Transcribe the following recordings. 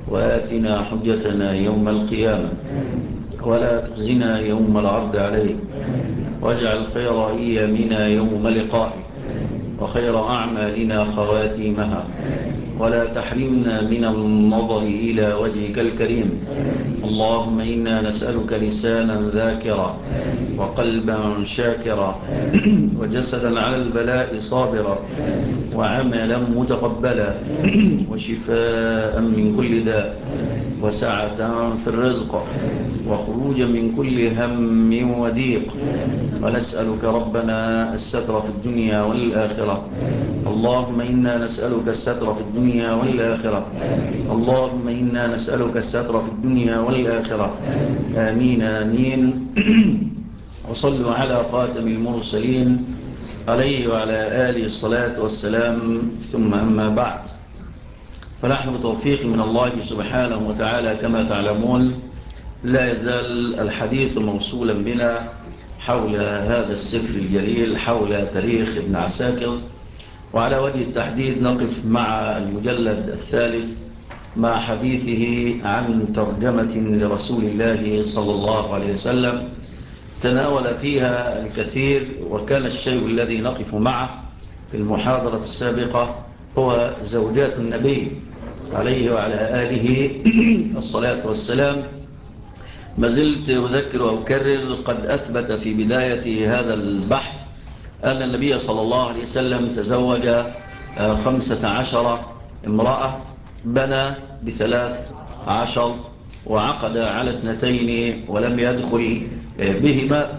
وآتنا حجتنا يوم القيامة ولا تخزنا يوم العرض عليك، واجعل خير أيامنا يوم لقائك وخير أعمالنا خواتيمها، ولا تحرمنا من النظر إلى وجهك الكريم. اللهم إنا نسألك لسانا ذاكرا وقلبا شاكرا وجسدا على البلاء صابرا وعملا متقبلا وشفاء من كل داء وسعة في الرزق وخروجا من كل هم وضيق. ونسألك ربنا الستر في الدنيا والآخرة. اللهم إنا نسألك الستر في الدنيا والآخرة. اللهم إنا نسألك الستر في الدنيا والآخرة. آمين آمين. وصلوا على خاتم المرسلين عليه وعلى آله الصلاة والسلام. ثم أما بعد، فنحن بتوفيق من الله سبحانه وتعالى كما تعلمون لا يزال الحديث موصولا بنا حول هذا السفر الجليل، حول تاريخ ابن عساكر. وعلى وجه التحديد نقف مع المجلد الثالث مع حديثه عن ترجمة لرسول الله صلى الله عليه وسلم، تناول فيها الكثير. وكان الشيء الذي نقف معه في المحاضرة السابقة هو زوجات النبي عليه وعلى آله الصلاة والسلام. ما زلت أذكر وأكرر قد أثبت في بداية هذا البحث أن النبي صلى الله عليه وسلم تزوج 15 امرأة، بنى ب13 وعقد على 2 ولم يدخل بهما،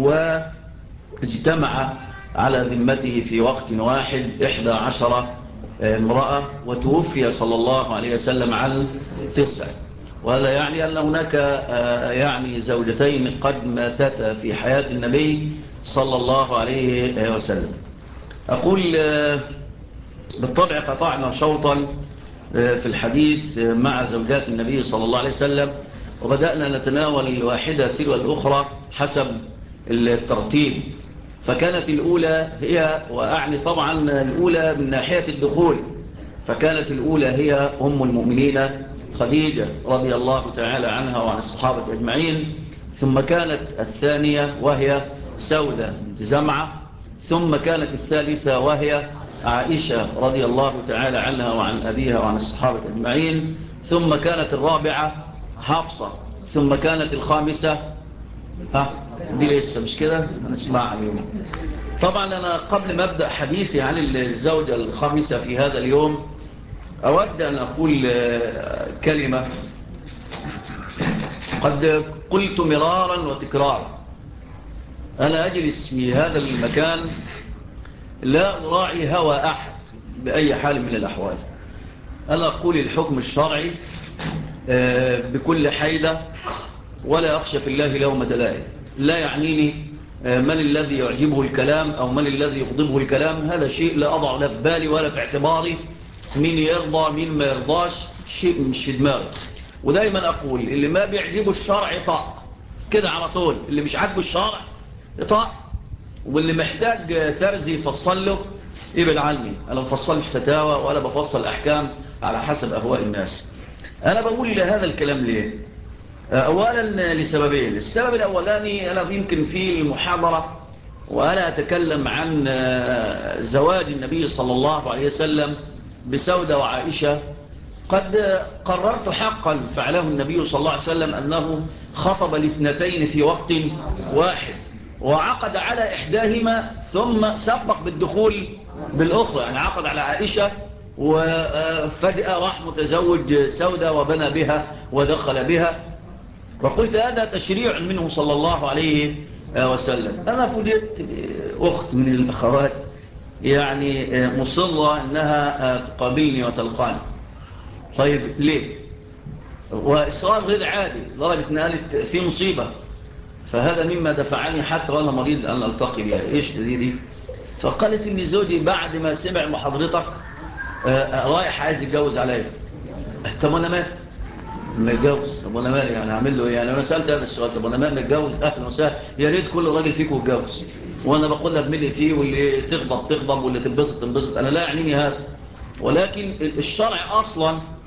واجتمع على ذمته في وقت واحد 11 امرأة، وتوفي صلى الله عليه وسلم عن 9. وهذا يعني أن هناك يعني زوجتين قد ماتتا في حياة النبي صلى الله عليه وسلم. أقول بالطبع قطعنا شوطا في الحديث مع زوجات النبي صلى الله عليه وسلم، وبدأنا نتناول الواحدة تلو الأخرى حسب الترتيب. فكانت الأولى هي، وأعني طبعا الأولى من ناحية الدخول، فكانت الأولى هي أم المؤمنين خديجة رضي الله تعالى عنها وعن الصحابة أجمعين. ثم كانت الثانية وهي سودة بنت زمعة. ثم كانت الثالثة وهي عائشة رضي الله تعالى عنها وعن أبيها وعن الصحابة أجمعين. ثم كانت الرابعة حفصة. ثم كانت الخامسة دي لسه مش كده هنسمعها اليوم. طبعا أنا قبل ما أبدأ حديثي عن الزوجة الخامسة في هذا اليوم أود أن أقول كلمة قد قلت مرارا وتكرارا. أنا أجلس في هذا المكان لا أراعي هوى أحد بأي حال من الأحوال. أنا أقول الحكم الشرعي بكل حيدة ولا أخشى في الله لومة لائم. لا يعنيني من الذي يعجبه الكلام أو من الذي يغضبه الكلام، هذا شيء لا أضع لا في بالي ولا في اعتباري. مين يرضى مين ما يرضاش شيء مش في دماغي. ودايما أقول اللي ما بيعجبه الشرع يطاع كده على طول، اللي مش عاجبه الشرع يطاع، واللي محتاج ترزي يفصل له يبعد عني. أنا ما بفصلش فتاوى ولا بفصل أحكام على حسب أهواء الناس. أنا بقول هذا الكلام ليه؟ أولا لسببين. السبب الأولاني أنا يمكن في المحاضرة وأنا أتكلم عن زواج النبي صلى الله عليه وسلم بسودة وعائشة، قد قررت حقا فعله النبي صلى الله عليه وسلم أنه خطب ل2 في وقت واحد، وعقد على إحداهما ثم سبق بالدخول بالأخرى. يعني عقد على عائشة وفجأة راح متزوج سودة وبنى بها ودخل بها. وقلت هذا تشريع منه صلى الله عليه وسلم. أنا فوجئت أخت من الأخوات يعني مصرة أنها تقابلني وتلقاني. طيب ليه؟ وإصرار غير عادي لدرجة أن قالت في مصيبة. فهذا مما دفعني حتى وأنا مريض أن ألتقي بها. إيش دي؟ فقالت إن زوجي بعد ما سمع محاضرتك رايح عايز يتجوز عليا. طب أنا مالي متجوز؟ طب أنا مالي يعني أعمل له؟ يعني أنا سألت هذا السؤال، طب أنا مالي متجوز؟ أهلا وسهلا، يا ريت كل راجل فيكم يتجوز، وأنا بقول لك ملي فيه، واللي تغضب واللي تنبسط. أنا لا يعنيني هذا، ولكن الشرع أصلا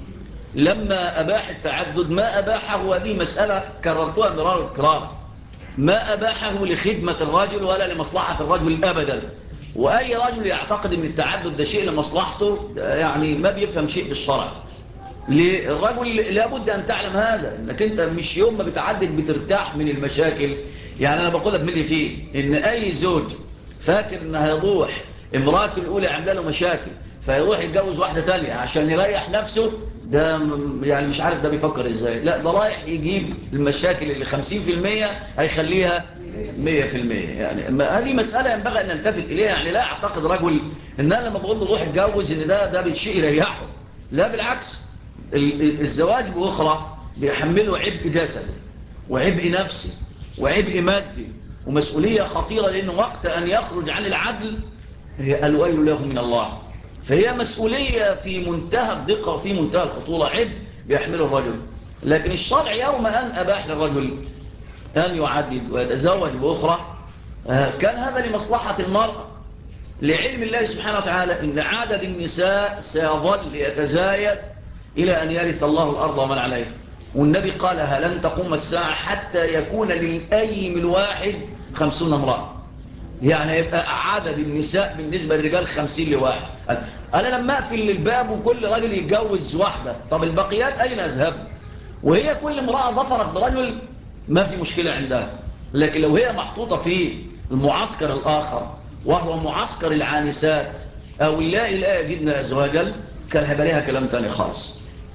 لما أباح التعدد ما أباحه، وهذه مسألة كررتها مرارا وتكرارا، ما أباحه لخدمة الرجل ولا لمصلحة الرجل أبدا. وأي رجل يعتقد أن التعدد ده شيء لمصلحته يعني ما بيفهم شيء في الشرع. للرجل لابد أن تعلم هذا، أنك أنت مش يوم ما بتعدد بترتاح من المشاكل. يعني أنا بقول لك من اللي فيه أن أي زوج فاكر أنه هيروح امراته الأولى عمله له مشاكل فيروح يتجوز واحدة تانية عشان يريح نفسه، ده يعني مش عارف ده بيفكر ازاي. لا، ده رايح يجيب المشاكل اللي 50% هيخليها 100%. يعني هذه مسألة ينبغي أن نلتفت إليها. يعني لا أعتقد رجل إن أنا لما بقول له روح اتجوز إن ده بالشيء يريحه. لا بالعكس، الزواج بأخرى بيحمله عبء جسدي وعبء نفسي وعبء مادي ومسؤولية خطيرة، لأنه وقت أن يخرج عن العدل هي الويل له من الله. فهي مسؤولية في منتهى الدقة وفي منتهى الخطورة، عبء بيحمله الرجل. لكن الشرع يوم أن أباح للرجل أن يعدد ويتزوج بأخرى كان هذا لمصلحة المرأة، لعلم الله سبحانه وتعالى إن عدد النساء سيظل يتزايد إلى أن يرث الله الأرض ومن عليها. والنبي قالها لن تقوم الساعة حتى يكون للأيم الواحد 50 امرأة. يعني يبقى عدد النساء بالنسبة للرجال 50 لواحد. أنا لما أقفل الباب وكل راجل يتجوز واحدة، طب البقيات أين أذهب؟ وهي كل امرأة ظفرت برجل ما في مشكلة عندها. لكن لو هي محطوطة في المعسكر الآخر وهو معسكر العانسات أو لا يجدن أزواجا، كان هيبقى لها كلام تاني خالص.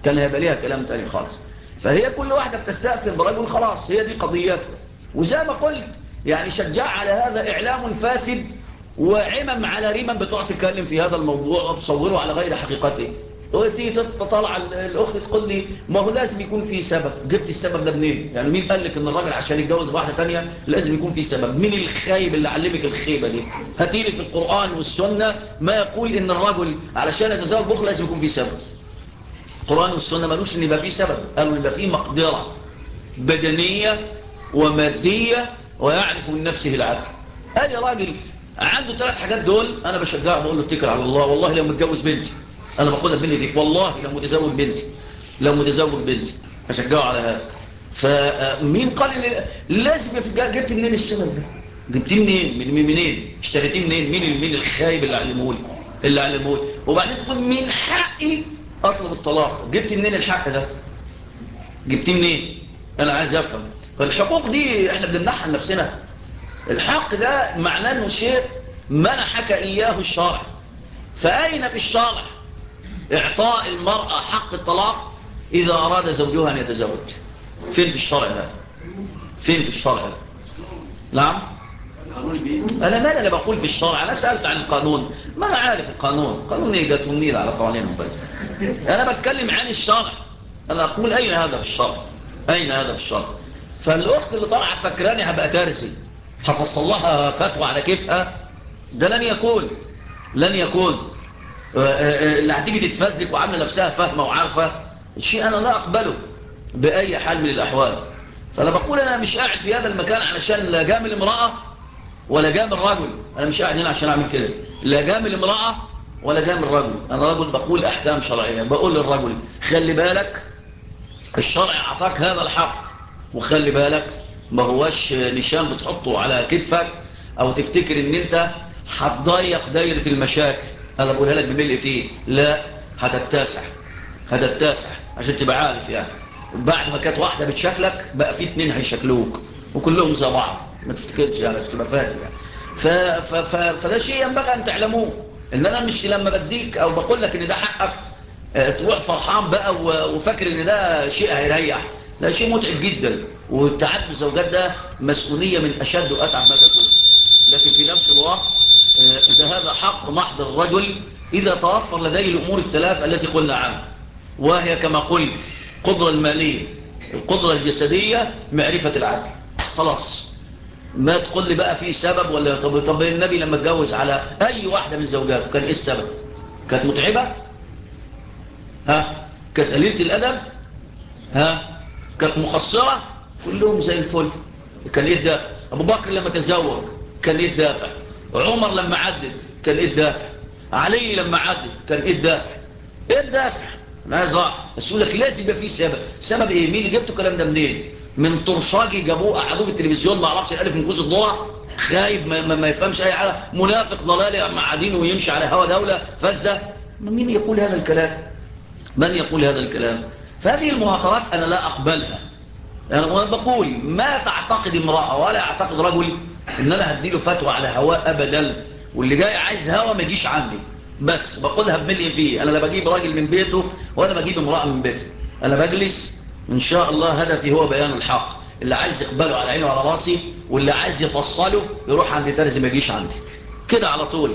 فهي كل واحدة بتستأثر برجل خلاص، هي دي قضيته. وزي ما قلت يعني شجع على هذا إعلام فاسد وعمم على رمم بتوع تتكلم في هذا الموضوع وتصوره على غير حقيقته. وتيجي تطلع الأخت تقول لي ما هو لازم يكون في سبب. جبت السبب ده منين؟ يعني مين قال لك ان الراجل عشان يتجوز واحدة تانية لازم يكون في سبب؟ مين الخايب اللي علمك الخيبة دي؟ هاتيلي في القرآن والسنة ما يقول ان الرجل علشان يتزوج بأخت لازم يكون في سبب. القرآن والسنة ما قالوش ان يبقى في سبب، قالوا يبقى في مقدرة بدنية ومادية ويعرف من نفسه العدل. اي راجل عنده 3 حاجات دول انا بشجعه بقول له اتكل على الله. والله لو متجوز بنتي، انا باخدها مني دي، والله لو متزوج بنتي بشجعه على هذا. فمين قال ان لازم جبت منين السبب ده؟ جبتيه منين اشتريتيه منين؟ مين الخايب اللي علمه لي؟ وبعدين تقول من حقي اطلب الطلاق. جبت منين الحق ده؟ جبتيه منين؟ انا عايز افهم. فالحقوق دي احنا بنمنحها لنفسنا. الحق ده معناه انه شيء منحك اياه الشرع. فاين في الشرع اعطاء المرأة حق الطلاق اذا اراد زوجها ان يتزوج؟ فين في الشرع ده؟ نعم. انا مالي انا بقول في الشرع؟ انا سألت عن القانون، ما انا عارف قانون ايه جاتهم نيل على قوانينهم بس. انا بتكلم عن الشرع. انا اقول اين هذا في الشرع؟ فالاخت اللي طالعه فكراني هبقى ترزي هفصل لها فتوى على كيفها، ده لن يكون اللي هتيجي تتفزلك وعامله نفسها فاهمه وعارفه الشيء انا لا اقبله باي حال من الاحوال. فانا بقول انا مش قاعد في هذا المكان علشان لا جامل امراه ولا جامل رجل. انا مش قاعد هنا عشان اعمل كده، لا جامل امراه ولا جامل رجل. انا رجل بقول احكام شرعيه، بقول للرجل خلي بالك الشرع اعطاك هذا الحق، وخلي بالك ما هوش نشان بتحطه على كتفك او تفتكر ان انت هتضيق دايرة المشاكل. انا بقولها لك بملء فيه، لا، هتتسع عشان تبقى عارف. يعني بعد ما كانت واحدة بتشكلك بقى في 2 هيشكلوك وكلهم زي بعض، ما تفتكرش يعني عشان تبقى فاهم يعني. فده شيء ينبغي ان تعلموه، ان انا مش لما بديك او بقول لك ان ده حقك تروح فرحان بقى وفاكر ان ده شيء هيريح. لا، شيء متعب جدا، والتعدد الزوجات ده مسؤولية من أشد وأتعب ما تكون. لكن في نفس الوقت ده هذا حق محض الرجل إذا توفر لديه الأمور الثلاث التي قلنا عنها، وهي كما قلت القدرة المالية، القدرة الجسدية، معرفة العدل. خلاص، ما تقول لي بقى في سبب ولا طب النبي لما اتجوز على أي واحدة من زوجاته كان إيه السبب؟ كانت متعبة؟ كانت قليلة الأدب؟ كانت مقصرة؟ كلهم زي الفل. كان يدافع. أبو بكر لما تزوج كان يدافع. عمر لما عدد كان يدافع. علي لما عدد كان يدافع. انا عايز اعرف. بس يقول لك لازم يبقى في سبب ايه؟ مين اللي جبته الكلام ده منين؟ من طرشاجي جابوه قعدوه في التلفزيون ما اعرفش الالف من كوز الذره، خايب ما يفهمش اي حاجه، منافق ضلالي معادين ويمشي على هوا دوله فاسده. مين يقول هذا الكلام؟ من يقول هذا الكلام؟ فهذه المهاترات انا لا اقبلها. يعني انا بقول ما تعتقد امراه ولا اعتقد رجل ان انا هديله فتوى على هواء ابدا، واللي جاي عايز هوا ما يجيش عندي. بس بقولها بملء فيه. انا لا بجيب راجل من بيته ولا بجيب امراه من بيته. انا بجلس ان شاء الله هدفي هو بيان الحق. اللي عايز يقبله على عينه وعلى راسي، واللي عايز يفصله يروح عند ترزي ما يجيش عندي كده على طول.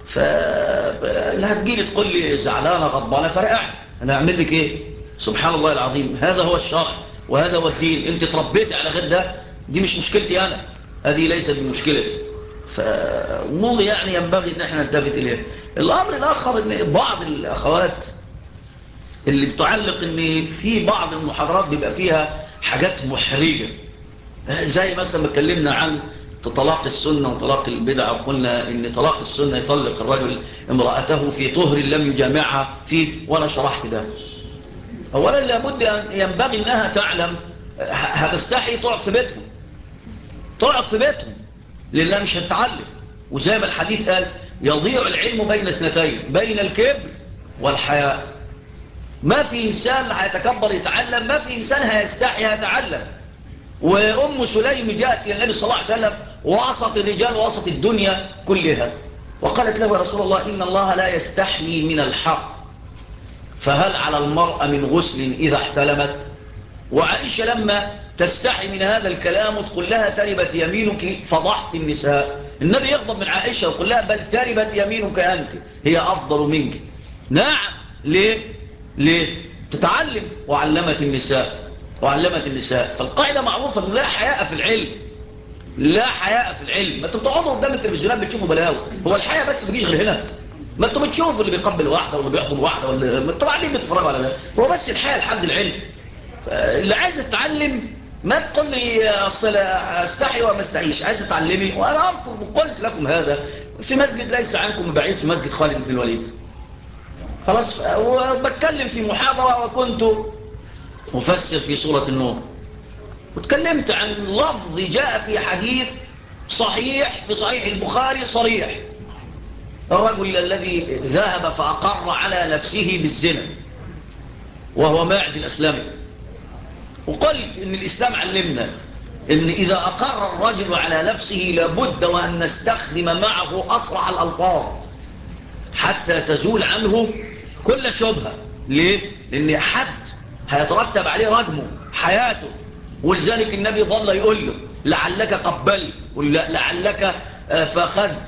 فاللي هتجيلي تقول لي زعلانه غضبانه فرقع، انا اعمل لك ايه؟ سبحان الله العظيم. هذا هو الشرع وهذا هو الدين. انت تربيتي على غير ده، دي مش مشكلتي انا، هذه ليست بمشكلتي. فأمور يعني ينبغي ان احنا نلتفت اليه. الامر الاخر ان بعض الاخوات اللي بتعلق ان في بعض المحاضرات بيبقى فيها حاجات محرجة، زي مثلا ما اتكلمنا عن طلاق السنة وطلاق البدع، وقلنا ان طلاق السنة يطلق الرجل امرأته في طهر لم يجامعها فيه، وانا شرحت ده. اولا لابد ان ينبغي انها تعلم، هتستحي تقعد في بيتهم، تقعد في بيتهم لله مش هتتعلم. وزي ما الحديث قال يضيع العلم بين اثنتين، بين الكبر والحياء. ما في إنسان هيتكبر يتعلم، ما في إنسان هيستحي يتعلم. وأم سليم جاءت إلى النبي صلى الله عليه وسلم وسط الرجال وسط الدنيا كلها، وقالت له يا رسول الله إن الله لا يستحيي من الحق، فهل على المرأة من غسل إذا احتلمت؟ وعائشة لما تستحي من هذا الكلام وتقول لها تربت يمينك فضحت النساء، النبي يغضب من عائشة ويقول لها بل تربت يمينك أنت، هي أفضل منك. نعم. ليه تتعلم؟ وعلمت النساء. فالقاعدة معروفة لا حياء في العلم، لا حياء في العلم. ما انتوا بتقعدوا قدام التلفزيونات بتشوفوا بلاوي، هو الحياء بس بيجيش غير هنا؟ ما انتوا بتشوفوا اللي بيقبل واحدة واللي بيحضن واحدة ما انتوا قاعدين بتتفرجوا على ده، هو بس الحياء لحد العلم. اللي عايز تتعلم ما تقول لي اصل استحي وما استحيش، عايز تتعلمي. وانا اذكر قلت لكم هذا في مسجد ليس عنكم بعيد، في مسجد خالد بن الوليد. خلاص، وبتكلم في محاضرة وكنت مفسر في سورة النور، وتكلمت عن لفظ جاء في حديث صحيح في صحيح البخاري صريح، الرجل الذي ذهب فأقر على نفسه بالزنا وهو ماعز الأسلامي. وقلت إن الإسلام علمنا إن إذا أقر الرجل على نفسه لابد وأن نستخدم معه أسرع الألفاظ حتى تزول عنه كل شبهة. ليه؟ لأن حد هيترتب عليه رجمه حياته، ولذلك النبي ظل يقول له لعلك قبلت، لعلك فأخذت،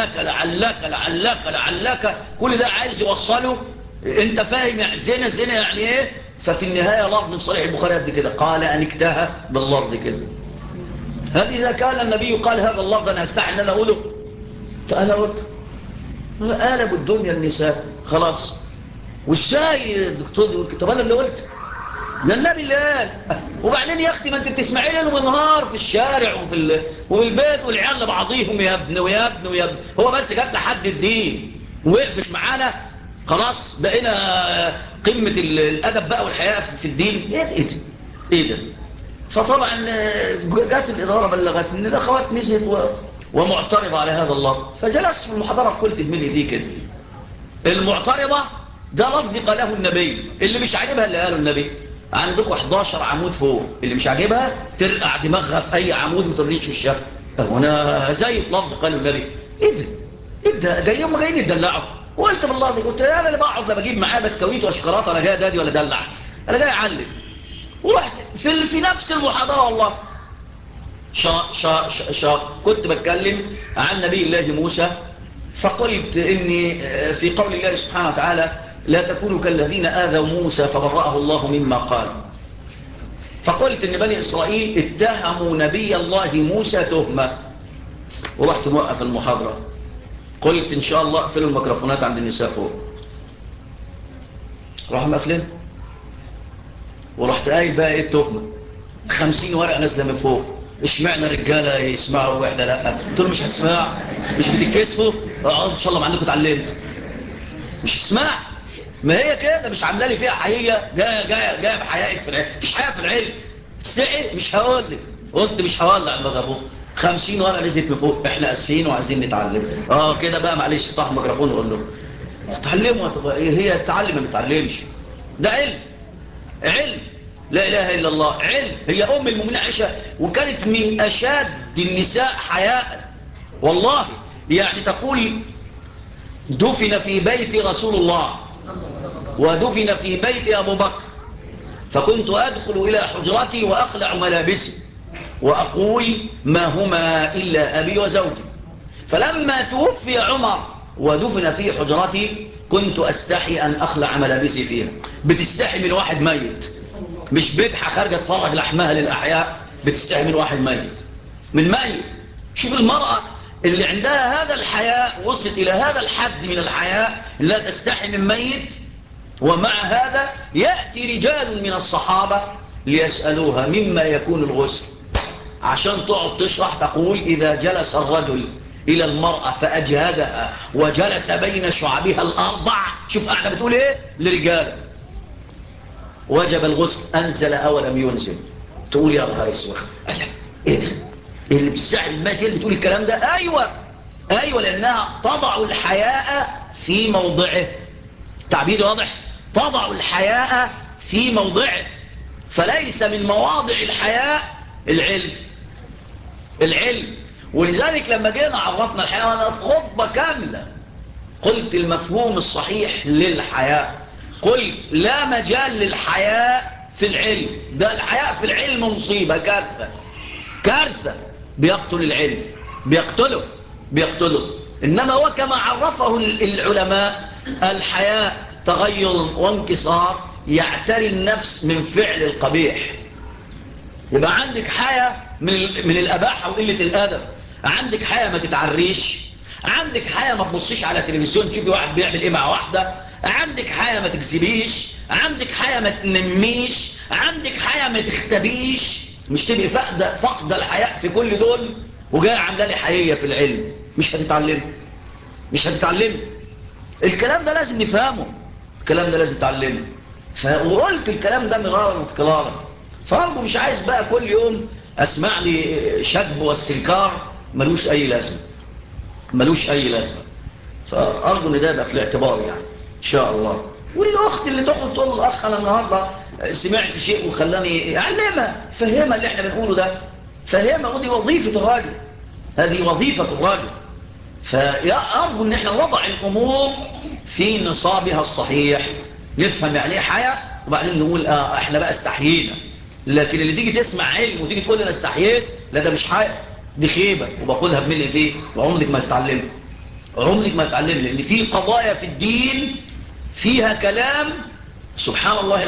لعلك كل ده عايز يوصله. انت فاهم يعني زنا يعني ايه؟ ففي النهاية لفظ صريح البخاري قد كده، قال أن اكتهى باللفظ كده. هذه إذا كان النبي قال هذا اللفظ أنا هستحي أن أنا أقوله، فأنا قلت قالبوا الدنيا النساء خلاص. وازاي دكتور؟ طب أنا اللي قلت، ده النبي اللي قال. وبعدين يا اختي ما انت بتسمعي ليل ونهار في الشارع وفي البيت والعيال لبعضيهم يا ابن. هو بس جاب لحد الدين ووقفت معانا خلاص بقينا قمة الأدب بقى والحياة في الدين. ايه ده؟ فطبعا جات الإدارة بلغت ان الأخوات نزلت ومعترضة على هذا اللفظ، فجلست في المحاضرة قلت بملي فيه كده المعترضة ده لفظ قاله النبي، اللي مش عاجبها اللي قاله النبي. عندكم 11 عمود فوق، اللي مش عاجبها ترقع دماغها في اي عمود وتريدش وشها. وانا زي في لفظ قاله النبي. ايه ده جايين يدلعوا. وقلت بالله دي قلت انا اللي بقعد لا بجيب معاه بسكويت وشوكولاته ولا جاي دادي ولا دلع، انا جاي اعلم. ورحت في نفس المحاضره والله كنت بتكلم عن نبي الله موسى، فقلت إني في قول الله سبحانه وتعالى لا تكونوا كالذين آذوا موسى فبرأه الله مما قال. فقلت إن بني إسرائيل اتهموا نبي الله موسى تهمة، ورحت موقف المحاضرة. قلت إن شاء الله اقفلوا الميكروفونات عند النساء فوق، راحوا مقفلين. ورحت قايل بقى ايه التهمة؟ 50 ورقة نازلة من فوق، اشمعنى الرجالة يسمعوا واحنا لا؟ قلت له مش هتسمع، مش بتتكسفوا؟ اقعدوا ان شاء الله مع انكم اتعلمتوا، مش هتسمع. ما هي كده مش عامله لي فيها حقيقه، جايه بحقائق في العلم. مفيش حقيقه في العلم. تستحي مش هقول لك، قلت مش هولع الميكروفون. 50 ورقه نزلت من فوق، احنا اسفين وعايزين نتعلم. كده بقى معلش، افتح الميكروفون وقول له تتعلموا. هي تتعلم ما بتتعلمش، ده علم. علم، لا اله الا الله، علم. هي ام المؤمنين عائشه، وكانت من اشد النساء حياء والله. يعني تقول دفن في بيت رسول الله ودفن في بيت أبو بكر، فكنت أدخل إلى حجرتي وأخلع ملابسي وأقول ما هما إلا أبي وزوجي. فلما توفي عمر ودفن في حجرتي كنت أستحي أن أخلع ملابسي فيها. بتستحي من واحد ميت، مش بدحة خارجة تفرج لحمها للأحياء، بتستحي من واحد ميت، من ميت. شوف المرأة اللي عندها هذا الحياء، وصلت إلى هذا الحد من الحياء لا تستحي من ميت. ومع هذا يأتي رجال من الصحابة ليسألوها مما يكون الغسل، عشان تقعد تشرح. تقول إذا جلس الرجل إلى المرأة فأجهدها وجلس بين شعبها الأربع، شوف احنا بتقول إيه لرجال، وجب الغسل، أنزل أو لم ينزل. تقول يا نهار اسود، إيه ده؟ اللي بتستعمل المات اللي بتقول الكلام ده؟ أيوة لأنها تضع الحياء في موضعه. تعبير واضح، تضع الحياء في موضعه. فليس من مواضع الحياء العلم. ولذلك لما جينا عرفنا الحياء، أنا في خطبة كاملة قلت المفهوم الصحيح للحياء، قلت لا مجال للحياء في العلم. ده الحياء في العلم مصيبة، كارثة. بيقتل العلم، بيقتله. إنما هو كما عرفه العلماء، الحياء تغير وانكسار يعتري النفس من فعل القبيح. يبقى عندك حياء من الأباحة وقلة الأدب، عندك حياء ما تتعريش، عندك حياء ما تبصيش على تلفزيون تشوفي واحد بيعمل ايه مع واحدة، عندك حياء ما تكذبيش، عندك حياء ما تنميش، عندك حياء ما تختبيش. مش تبقي فقد الحياء في كل دول وجاء عامله لي حقيقة في العلم. مش هتتعلم. الكلام ده لازم نفهمه، الكلام ده لازم نتعلمه. وقلت الكلام ده مرارا وتكرارا. فأرجو مش عايز بقى كل يوم أسمع لي شجب واستنكار ملوش أي لازمة. فأرجو إن ده يبقى في الاعتبار يعني إن شاء الله. والأخت اللي تقعد تقول الأخ أنا النهاردة سمعت شيء وخلاني أعلمها، فهمها اللي احنا بنقوله ده، فهمها. ودي وظيفة الراجل، هذه وظيفة الراجل. فأرجو إن احنا نضع الأمور في نصابها الصحيح، نفهم يعني ايه حياة، وبعدين نقول احنا بقى استحيينا. لكن اللي تيجي تسمع علم وتيجي تقول انا استحييت، لا ده مش حياة، دي خيبة. وبقولها بملي فيه، وعمرك ما تتعلم، لأن في قضايا في الدين فيها كلام سبحان الله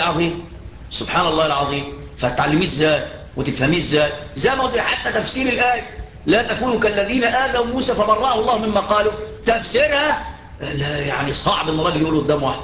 العظيم. فتعلميه ازاي وتفهميه ازاي؟ زي ما قلت حتى تفسير الآية لا تكونوا كالذين آذوا موسى فبرأه الله مما قالوا، تفسيرها لا يعني صعب ان الراجل يقوله قدام واحد،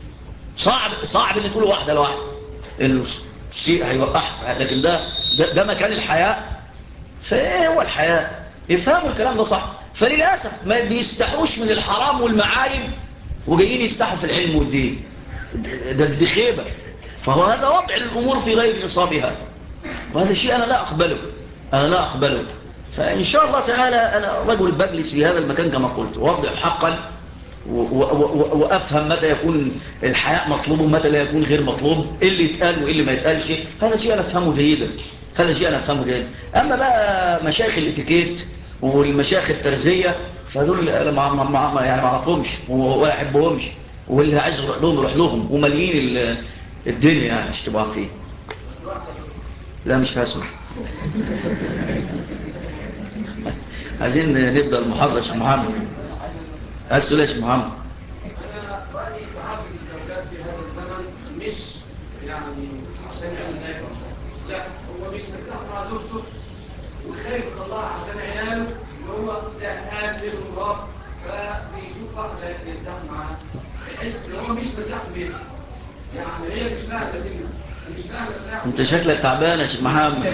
صعب ان تقوله واحدة لواحد، الشيء هيوقعها. لكن ده مكان الحياء. فايه هو الحياء؟ يفهموا الكلام ده صح. فللأسف ما بيستحوش من الحرام والمعايب وجايين يستحوا في العلم والدين. دي خيبة. فهو هذا وضع الأمور في غير نصابها، وهذا شيء أنا لا أقبله. فإن شاء الله تعالى أنا رجل بجلس في هذا المكان كما قلت، وأوضح حقا وأفهم متى يكون الحياء مطلوب ومتى لا يكون غير مطلوب، إيه اللي يتقال وإيه اللي ما يتقالش. هذا شيء أنا أفهمه جيدا. أما بقى مشايخ الاتيكيت والمشايخ الترزية فدول يعني ما أعرفهمش ولا أحبهمش، واللي عايز يروح لهم ومليين الدنيا يعني اشتباه فيه. لا مش هسمح. عايزين نبدأ المحاضرة يا شيخ محمد. أسأل يا شيخ محمد. أنا رأيي تعاطي الزوجات في هذا الزمن مش يعني عشان يعمل لا، هو مش مرتاح مع زوجته وخايف الله عشان عياله، اللي هو زهقان ليل ونهار، فبيشوف واحدة يرتاح معاها، بحيث إن هو مش مرتاح في بيته. يعني هي مش فاهمة دي، مش فاهمة. أنت شكلك تعبان يا شيخ محمد.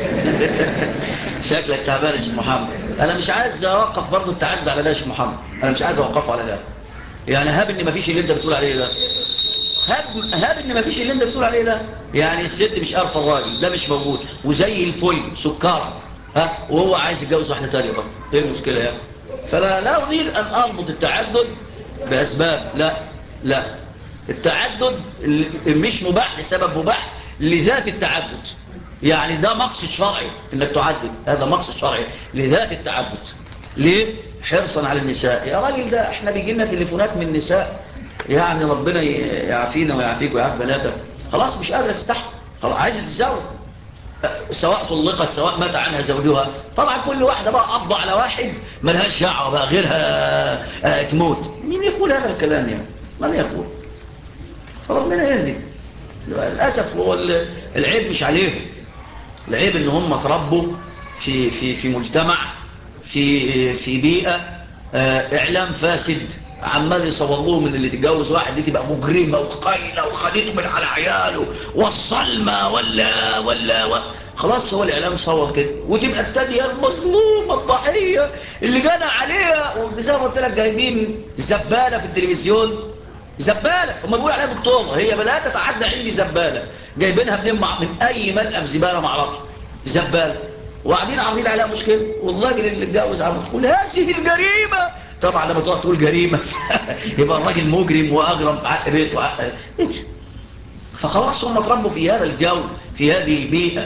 أنا مش عايز أوقف برضو التعدي على ده يا شيخ محمد. أنا مش عايز أوقفه على ده. يعني هاب إن مفيش اللي أنت بتقول عليه ده. هاب ان مفيش اللي انت بتقول عليه ده. يعني الست مش عارفه الراجل ده مش موجود وزي الفل سكر وهو عايز يتجوز واحده تانية برضه، ايه المشكله يعني؟ فلا لا اريد ان اربط التعدد باسباب، لا التعدد مش مباح لسبب مباح لذات التعدد. يعني ده مقصد شرعي انك تعدد، هذا مقصد شرعي لذات التعدد. ليه؟ حرصا على النساء. يا راجل ده احنا بيجي لنا تليفونات من النساء، يعني ربنا يعافينا ويعافيك ويعاف بناتك، خلاص مش قادره تستحمل، خلاص عايزه تتزوج، سواء طلقت سواء مات عنها زوجها. طبعا كل واحده بقى قبض على واحد ملهاش دعوه بقى غيرها تموت. مين يقول هذا الكلام يعني؟ من يقول؟ فربنا يهدي. للاسف هو العيب مش عليهم، العيب ان هم تربوا في مجتمع، في بيئه اعلام فاسد عمال يصور من اللي تتجوز واحد دي تبقى مجرمه وقتيله وخليته من على عياله والصلمه ولا خلاص هو الاعلام صور كده، وتبقى التانيه المظلومه الضحيه اللي جانا عليها. وزي ما قلت لك جايبين زباله في التلفزيون، زباله هم بيقولوا عليها دكتوره، هي لا تتعدى عندي زباله، جايبينها من اي ملقف زباله ما اعرفش، زباله وقاعدين عاملين عليها مشكله. والراجل اللي اتجوز عم تقول هذه الجريمه. طبعا لما تقعد تقول جريمه يبقى الراجل مجرم واجرم في حق بيته وحق فخلاص هم اتربوا في هذا الجو، في هذه البيئه،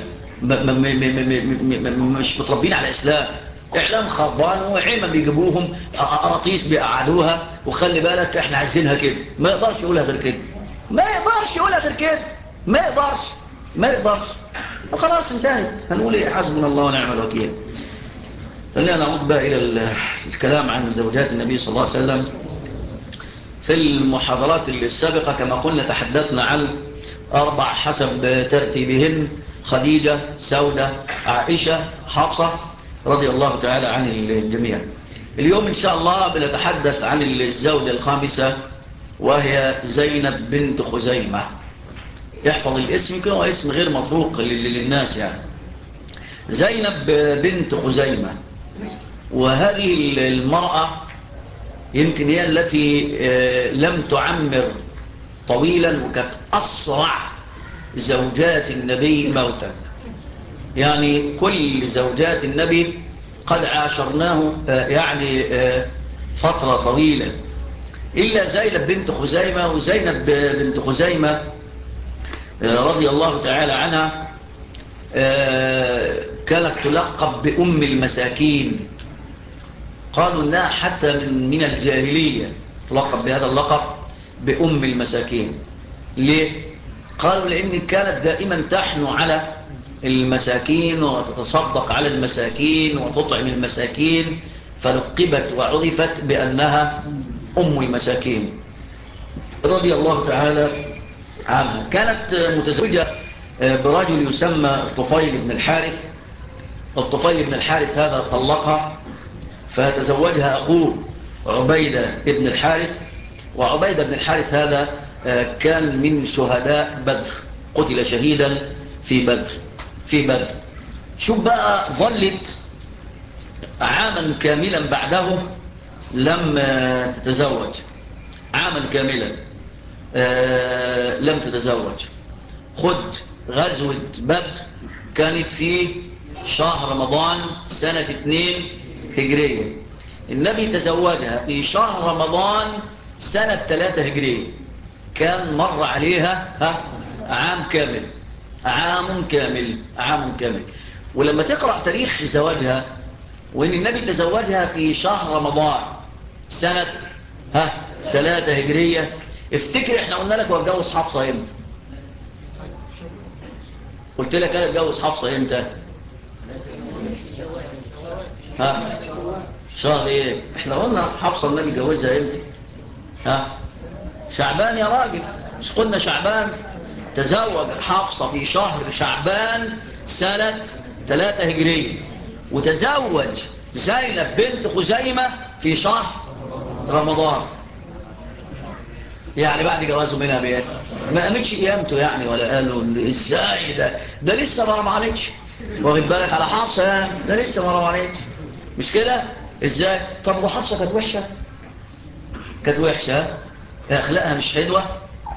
مش متربين على اسلام. اعلام خربان وعيما بيجيبوهم قراطيس بيقعدوها، وخلي بالك احنا عايزينها كده، ما يقدرش يقولها غير كده، ما يقدرش وخلاص انتهت. هنقول ايه؟ حسبنا الله ونعم الوكيل. خلينا نعود بقى الى الكلام عن زوجات النبي صلى الله عليه وسلم. في المحاضرات السابقة كما قلنا تحدثنا عن 4 حسب ترتيبهن: خديجة، سودة، عائشة، حفصة رضي الله تعالى عن الجميع. اليوم إن شاء الله بنتحدث عن الزوجة الخامسة وهي زينب بنت خزيمة. يحفظ الاسم، يمكن هو اسم غير مطروق للناس يعني. زينب بنت خزيمة، وهذه المرأة يمكن هي التي لم تعمر طويلا، وكانت أسرع زوجات النبي موتا. يعني كل زوجات النبي قد عاشرناه يعني فترة طويلة، إلا زينب بنت خزيمة. وزينب بنت خزيمة رضي الله تعالى عنها كانت تلقب بأم المساكين. قالوا انها حتى من الجاهلية تلقب بهذا اللقب بأم المساكين. ليه؟ قالوا لأن كانت دائما تحن على المساكين وتتصدق على المساكين وتطعم المساكين، فلقبت وعرفت بأنها أم المساكين رضي الله تعالى عنها. كانت متزوجة برجل يسمى الطفيل بن الحارث. الطفيل بن الحارث هذا طلقها، فتزوجها أخوه عبيدة بن الحارث. وعبيدة بن الحارث هذا كان من شهداء بدر، قتل شهيدا في بدر. شوف بقى، ظلت عاما كاملا بعده لم تتزوج، عاما كاملا لم تتزوج. خد غزوة بدر كانت في شهر رمضان سنة 2 هجرية، النبي تزوجها في شهر رمضان سنة 3 هجرية. كان مر عليها عام كامل. ولما تقرأ تاريخ زواجها، وإن النبي تزوجها في شهر رمضان سنة 3 هجرية، افتكر احنا قلنا لك واتجوز حفصة امتى؟ قلت لك انا اتجوز حفصة امتى؟ شهر ايه؟ احنا قلنا حفصة النبي جوزها امتى؟ شعبان يا راجل، مش قلنا شعبان؟ تزوج حفصة في شهر شعبان سنة 3 هجرية، وتزوج زينب بنت خزيمة في شهر رمضان. يعني بعد جوازه منها بيه ما قامتش قيامته يعني، ولا قالوا ازاي ده لسه ما رمعلتش، واخد بالك على حفصة يعني، ده لسه ما رمعلتش، مش كده؟ ازاي؟ طب وحفصة كانت وحشة؟ اخلاقها مش حلوة؟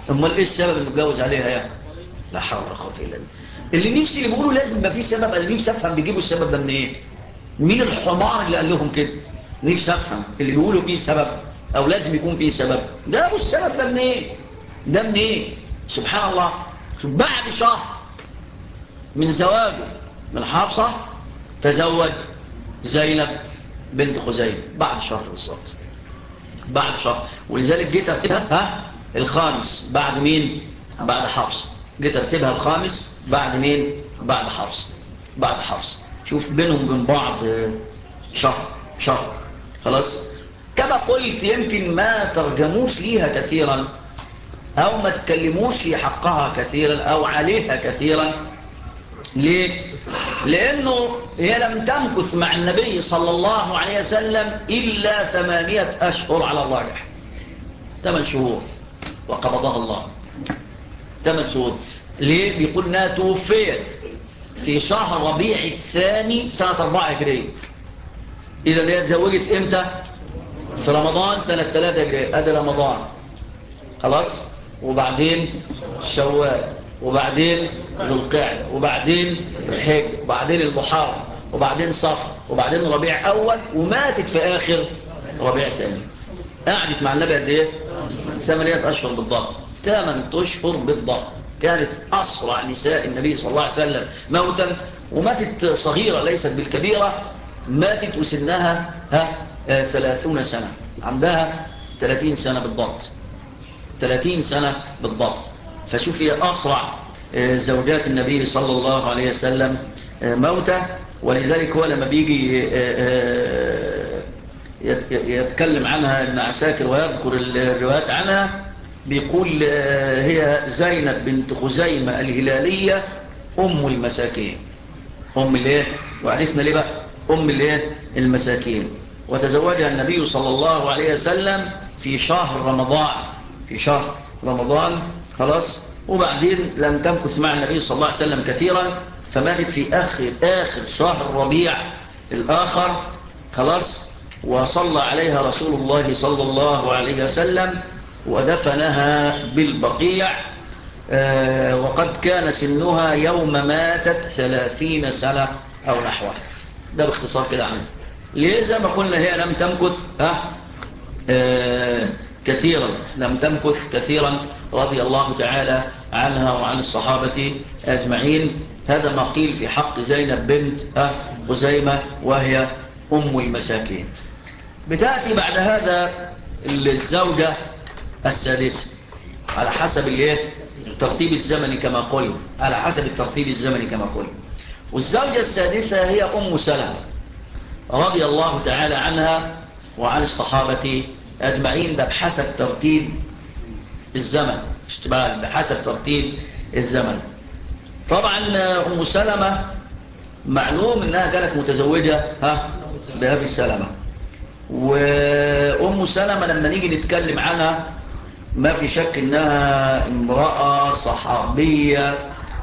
امال ايه السبب اللي متجوز عليها يعني؟ لا حول ولا قوه الا بالله. اللي نفسي اللي بيقولوا لازم يبقى في سبب، انا نفسي افهم بيجيبوا السبب ده منين؟ إيه؟ مين الحمار اللي قال لهم كده؟ نفسي افهم اللي بيقولوا فيه سبب او لازم يكون فيه سبب، جابوا السبب ده منين؟ إيه؟ ده منين؟ إيه؟ سبحان الله. بعد شهر من زواجه من حفصه تزوج زينب بنت خزيمة بعد شهر بالظبط، بعد شهر. ولذلك جه ترتيبها الخامس بعد مين؟ بعد حفص. جه ترتيبها الخامس بعد مين؟ بعد حفص. بعد حفص. شوف بينهم وبين بعض شهر خلاص. كما قلت يمكن ما ترجموش ليها كثيرا او ما تكلموش في حقها كثيرا او عليها كثيرا. ليه؟ لأنه هي لم تمكث مع النبي صلى الله عليه وسلم إلا 8 أشهر على الراجح. 8 شهور وقبضها الله. 8 شهور. ليه؟ بيقول انها توفيت في شهر ربيع الثاني سنة 4 هجرية. إذا هي تزوجت إمتى؟ في رمضان سنة 3 هجرية. أدي رمضان خلاص. وبعدين شوال، وبعدين ذو القعدة، وبعدين الحج، وبعدين المحرم، وبعدين صفر، وبعدين ربيع أول، وماتت في آخر ربيع ثاني. قعدت مع النبي قد ايه؟ 8 أشهر بالضبط. 8 أشهر بالضبط. كانت أسرع نساء النبي صلى الله عليه وسلم موتا، وماتت صغيرة ليست بالكبيرة. ماتت وسنها 30 سنة، عندها 30 سنة بالضبط. 30 سنة بالضبط. فشوف هي أسرع زوجات النبي صلى الله عليه وسلم موتى. ولذلك هو لما بيجي يتكلم عنها ابن عساكر ويذكر الروايات عنها بيقول هي زينب بنت خزيمة الهلالية أم المساكين. أم الايه؟ وعرفنا ليه بقى أم الايه؟ المساكين. وتزوجها النبي صلى الله عليه وسلم في شهر رمضان، في شهر رمضان خلاص. وبعدين لم تمكث مع النبي صلى الله عليه وسلم كثيرا، فماتت في آخر شهر ربيع الآخر خلاص. وصلى عليها رسول الله صلى الله عليه وسلم ودفنها بالبقيع. وقد كان سنها يوم ماتت 30 سنة أو نحوها. ده باختصار كده عنه. ليه؟ زي ما قلنا هي لم تمكث كثيرا، لم تمكث كثيرا رضي الله تعالى عنها وعن الصحابة أجمعين. هذا ما قيل في حق زينب بنت خزيمة وهي أم المساكين. بتأتي بعد هذا الزوجة السادسة على حسب الترتيب الزمني كما قلنا، على حسب الترتيب الزمني كما قلنا. والزوجة السادسة هي أم سلمة رضي الله تعالى عنها وعن الصحابة أجمعين. ده بحسب ترتيب الزمن، اشتبال بحسب ترتيب الزمن. طبعا أم سلمة معلوم أنها كانت متزوجة بأبي سلمة. وأم سلمة لما نيجي نتكلم عنها ما في شك أنها امرأة صحابية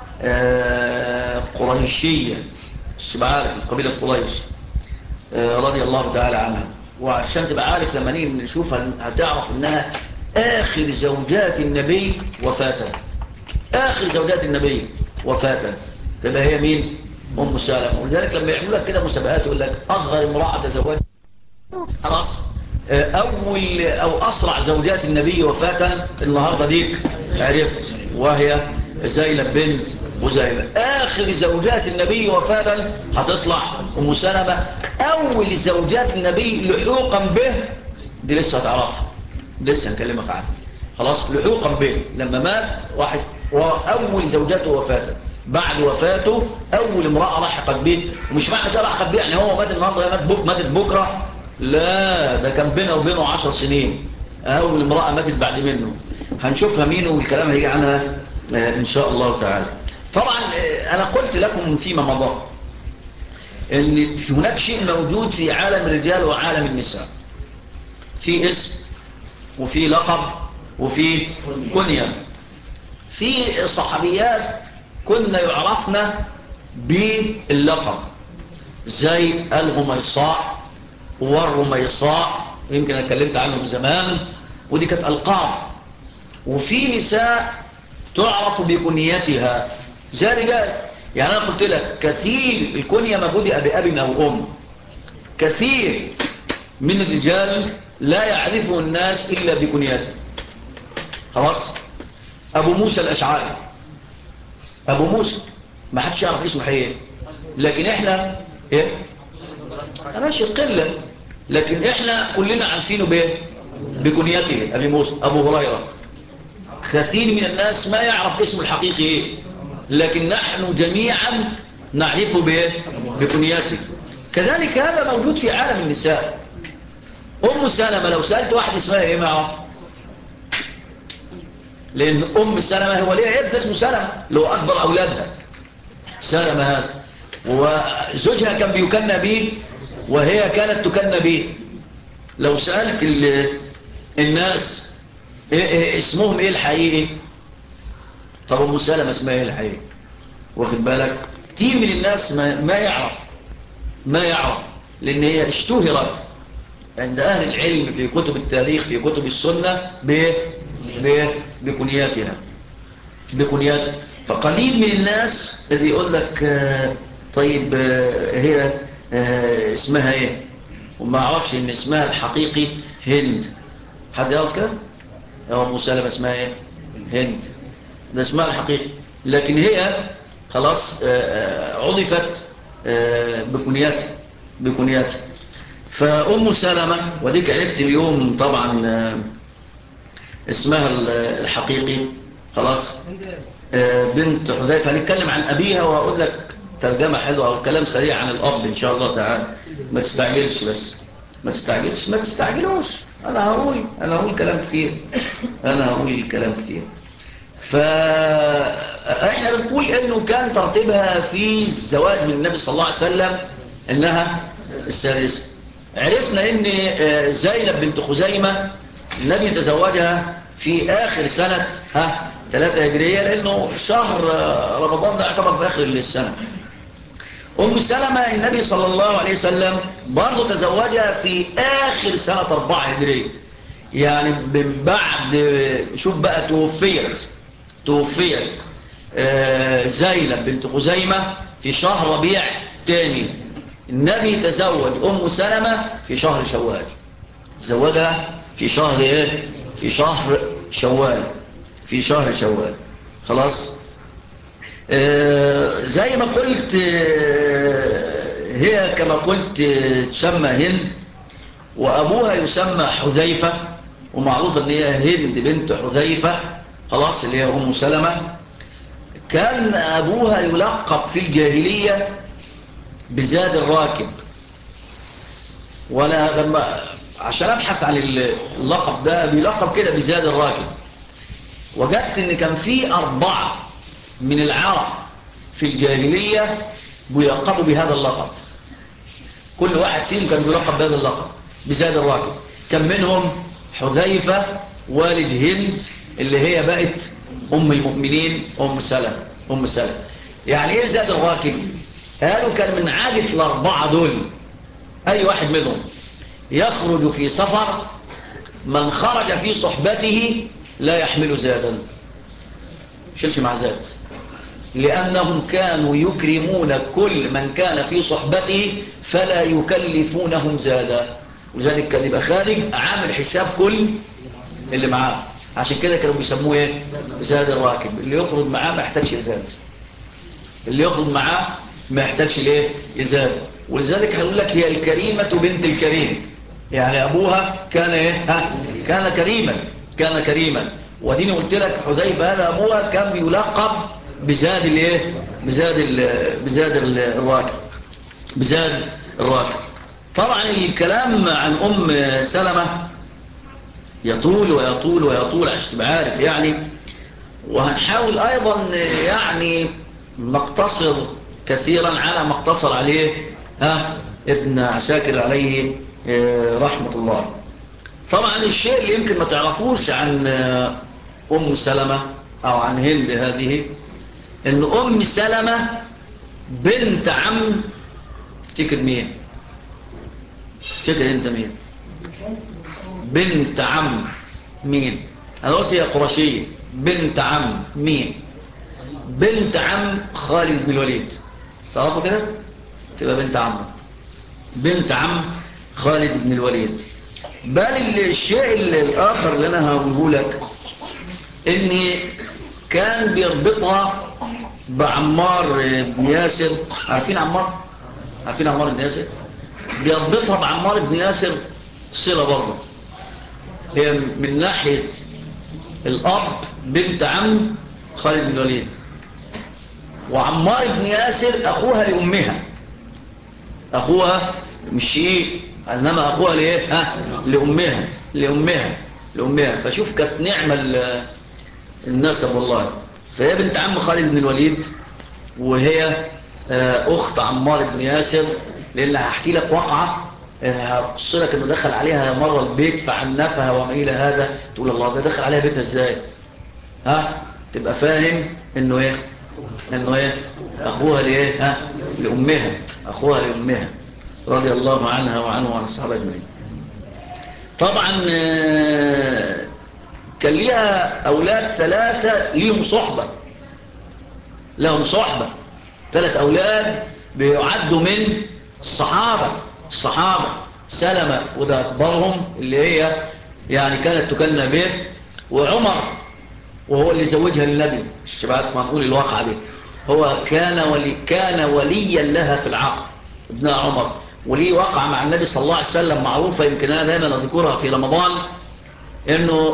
قريشية، سبعارة قبيلة قريش رضي الله تعالى عنها. وعشان تبقى عارف لما نيجي نشوفها هتعرف أنها آخر زوجات النبي وفاة. آخر زوجات النبي وفاة. تبقى هي مين؟ أم سلمة. ولذلك لما يعملوا لك كده مسابقات يقول لك أصغر امرأة تزوجت خلاص، أول أو أسرع زوجات النبي وفاة النهاردة ديك عرفت، وهي زينب بنت خزيمة. آخر زوجات النبي وفاة هتطلع أم سلمة. أول زوجات النبي لحوقا به دي لسه هتعرفها، لسه هنكلمك عنها خلاص. لحوقا به لما مات واحد وأول زوجاته وفاة. بعد وفاته أول امرأة لحقت به. ومش معنى كده لحقت به يعني هو مات النهاردة ماتت بكرة، لا ده كان بينه وبينه 10 سنين. أول امرأة ماتت بعد منه هنشوفها مين، والكلام هيجي عنها إن شاء الله تعالى. طبعا أنا قلت لكم فيما مضى أن هناك شيء موجود في عالم الرجال وعالم النساء، في اسم وفي لقب وفي كنية. في صحابيات كنا يعرفنا باللقب زي الغميصاء والرميصاء، يمكن اتكلمت عنهم زمان، ودي كانت ألقاب. وفي نساء تعرف بكنيتها زي رجال. يعني أنا قلت لك كثير الكنية ما بدأ بأب أو أم. كثير من الرجال لا يعرفه الناس إلا بكنيته. خلاص. أبو موسى الأشعري، أبو موسى ما حدش يعرف اسمه حقيقي، لكن إحنا إيه؟ ماشي قلة، لكن إحنا كلنا عارفينه بكنيته. أبي موسى، أبو هريرة. كثير من الناس ما يعرف اسمه الحقيقي إيه، لكن نحن جميعا نعرفه بكنيته. كذلك هذا موجود في عالم النساء. أم سلمة لو سألت واحد اسمها إيه ما يعرف، لأن أم سلمة هو ليه ابن اسمه سلمة اللي هو أكبر أولادها سلمة هذا، وزوجها كان بيكنى به وهي كانت تكنى به. لو سألت الناس اسمهم إيه الحقيقي، طب أم سلمة اسمها إيه الحقيقي؟ واخد بالك؟ كتير من الناس ما يعرف لأن هي اشتهرت عند أهل العلم في كتب التاريخ في كتب السنة بكنياتها. فقليل من الناس اللي يقول لك طيب هي اسمها ايه، وما عرفش ان اسمها الحقيقي هند. حد يعرف كده؟ أم سلمة اسمها ايه؟ هند، ده اسمها الحقيقي، لكن هي خلاص عرفت بكنياتها. فأم سلمة وديك عرفت اليوم طبعا اسمها الحقيقي خلاص بنت حذيفة. هنتكلم عن أبيها وأقول لك ترجمة حلوة أو كلام سريع عن الأب إن شاء الله تعالى. ما تستعجلش، بس ما تستعجلوش. أنا هقول كلام كتير. فإحنا بنقول إنه كان ترتيبها في الزواج من النبي صلى الله عليه وسلم إنها السادسة. عرفنا إن زينب بنت خزيمة النبي تزوجها في آخر سنة 3 هجرية، لأنه شهر رمضان ده يعتبر في آخر السنة. أم سلمة النبي صلى الله عليه وسلم برضو تزوجها في آخر سنة 4 هجرية، يعني من بعد شوف بقى توفيت زينب بنت خزيمة في شهر ربيع الثاني. النبي تزوج أم سلمة في شهر شوال، تزوجها في شهر ايه؟ في شهر شوال. خلاص. زي ما قلت هي كما قلت تسمى هند، وأبوها يسمى حذيفة، ومعروف ان هي هند بنت حذيفة خلاص اللي هي أم سلمة. كان أبوها يلقب في الجاهلية بزاد الراكب، وأنا لما عشان أبحث عن اللقب ده بيلقب كده بزاد الراكب، وجدت ان كان في 4 من العرب في الجاهلية بيلقبوا بهذا اللقب. كل واحد فيهم كان بيلقب بهذا اللقب بزاد الراكب. كان منهم حذيفة والد هند اللي هي بقت أم المؤمنين أم سلمة. يعني ايه زاد الراكب؟ قالوا كان من عادة ال4 دول أي واحد منهم يخرج في سفر من خرج في صحبته لا يحمل زادا، شلش مع زاد، لأنهم كانوا يكرمون كل من كان في صحبته فلا يكلفونهم زادا، وذلك كان يبقى خارج عامل حساب كل اللي معاه. عشان كده كانوا بيسموه ايه؟ زاد الراكب. اللي يخرج معاه ما يحتاجش يزاد، ولذلك هقول لك هي الكريمة بنت الكريم، يعني أبوها كان ايه؟ كان كريما. وديني قلت لك حذيفة هذا أبوها كان بيلقب بزاد الايه؟ بزاد الراكب. طبعا الكلام عن أم سلمة يطول عشان تبقى عارف يعني، وهنحاول أيضا يعني نقتصر كثيرا على ما اقتصر عليه ابن عساكر عليه رحمة الله. طبعا الشيء اللي يمكن ما تعرفوش عن أم سلمة أو عن هند هذه، إن أم سلمة بنت عم، افتكر مين؟ افتكر انت مين؟ بنت عم مين؟ أنا قلت هي قرشية بنت عم مين؟ بنت عم خالد بن الوليد. تعرفوا كده؟ تبقى بنت عمه، بنت عم خالد بن الوليد. بل الشيء الآخر اللي أنا هقوله لك إن كان بيربطها بعمار بن ياسر. عارفين عمار؟ عارفين عمار بن ياسر؟ بيربطها بعمار بن ياسر صلة برضه. هي من ناحية الأب بنت عم خالد بن الوليد، وعمار بن ياسر أخوها لأمها، أخوها مش شيء إنما أخوها لإيه؟ لأمها. فشوف كانت نعمة النسب والله. فهي بنت عم خالد بن الوليد، وهي أخت عمار بن ياسر. لأن هحكي لك واقعة هقص لك إنه دخل عليها مرة البيت فعنفها وما إلى هذا، تقول الله ده دخل عليها بيتها إزاي؟ تبقى فاهم إنه إيه؟ أخوها لإيه؟ لأمها، أخوها لأمها رضي الله عنها وعنه وعن الصحابة أجمعين. طبعا كان ليها أولاد 3 ليهم صحبة 3 أولاد بيعدوا من الصحابة سلمة وده أكبرهم اللي هي يعني كانت تكنى به، وعمر وهو اللي زوجها للنبي. مش بعد ما نقول الواقعة دي، هو كان وليا لها في العقد ابن عمر، وليه وقع مع النبي صلى الله عليه وسلم معروفة، يمكن أنا دائما أذكرها في رمضان، إنه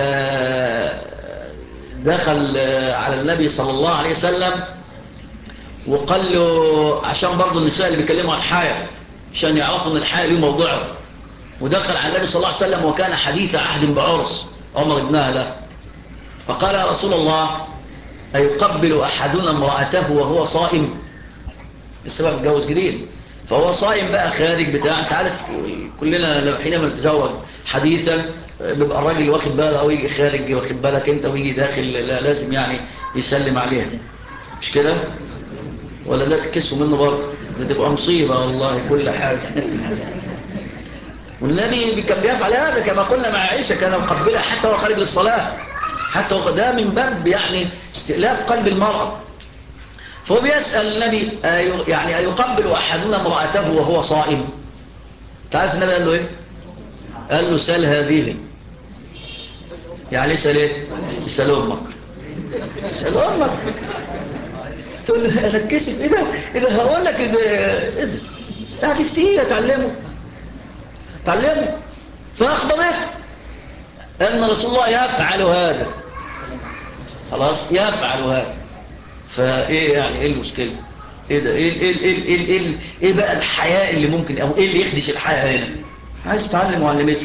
دخل على النبي صلى الله عليه وسلم وقال له عشان برضو النساء اللي بيكلموا عن الحياة عشان يعرفوا ان الحياة له موضوعه، ودخل على النبي صلى الله عليه وسلم وكان حديث عهد بعرس عمر ابنها له، فقال يا رسول الله أيقبل أحدنا امرأته وهو صائم؟ السبب اتجوز جديد فهو صائم بقى خارج بتاع، انت عارف كلنا حينما نتزوج حديثا بيبقى الراجل واخد باله او يجي خارج واخد بالك انت ويجي داخل لا لازم يعني يسلم عليها، مش كده؟ ولا ده تكسوا منه برضه؟ بتبقى مصيبة والله كل حاجة. والنبي كان بيفعل هذا كما قلنا مع عائشة، كان يقبلها حتى وهو خارج للصلاة، حتى ده من باب يعني استئلاف قلب المرأة. فهو بيسأل النبي يعني أيقبل أحدنا امرأته وهو صائم؟ تعرف النبي قال له إيه؟ قال له سأل هذه. يعني سأل إيه؟ سأل أمك. سأل أمك. تقول له أنا اتكسف إذا هقول لك إيه ده هتفتيه تعلمه. فأخبرته أن رسول الله يفعل هذا، خلاص يفعل هذا. فايه يعني ايه المشكله؟ ايه ده؟ ايه بقى الحياء اللي ممكن او ايه اللي يخدش الحياء هنا؟ عايز تعلم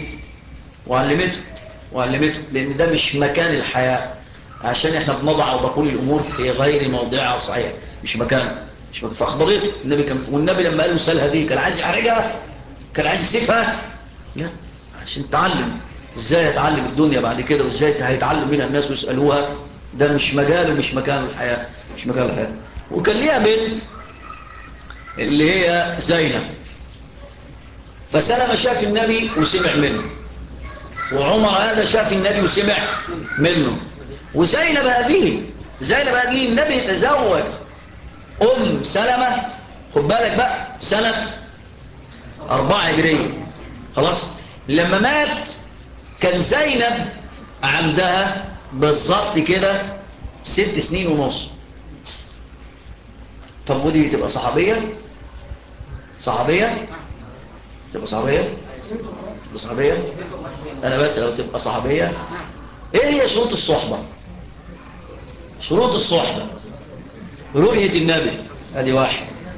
وعلمته لان ده مش مكان الحياء، عشان احنا بنضع وبقول الامور في غير موضعها الصحيح، مش مكان. فاخبرته النبي والنبي لما قال له سال هذه كان عايز يحرجها؟ كان عايز يكسفها؟ لا، عشان تعلم ازاي يتعلم الدنيا بعد كده وازاي هيتعلم منها الناس ويسالوها. ده مش مجاله، مش مكان الحياة. وكان ليها بنت اللي هي زينب، فسلمة شاف النبي وسمع منه، وعمر هذا شاف النبي وسمع منه، وزينب هذه النبي تزوج أم سلمة، خد بالك بقى سنة 4 هجرية. خلاص لما مات كان زينب عندها بالظبط كده 6 سنين ونص. طب ودي تبقى صحابية؟ تبقى صحابية؟ أنا بس لو تبقى صحابية. إيه هي شروط الصحبة؟ رؤية النبي ادي 1،